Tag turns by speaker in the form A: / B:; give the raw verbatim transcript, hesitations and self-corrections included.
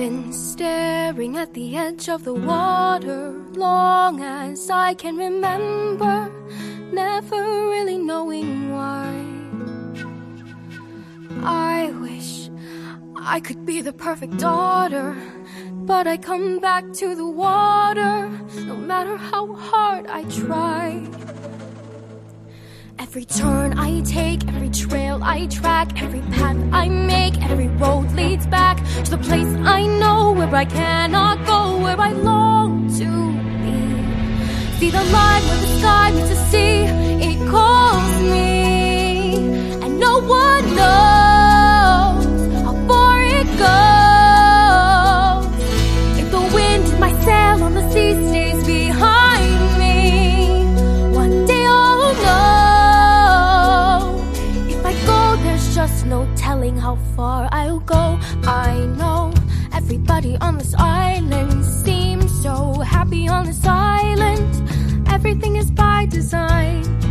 A: been staring at the edge of the water long as I can remember, never really knowing why. I wish I could be the perfect daughter, but I come back to the water no matter how hard I try. Every turn I take, every trail I track, every path I make, every road leads back to the place I know where I cannot go, where I long to be. See the line where the sky meets the sea, it calls me, and no one knows how far it goes. If the wind in my sail on the sea stays behind me, one day I'll know. There's just no telling how far I'll go. I know everybody on this island seems so happy on this island. Everything is by design.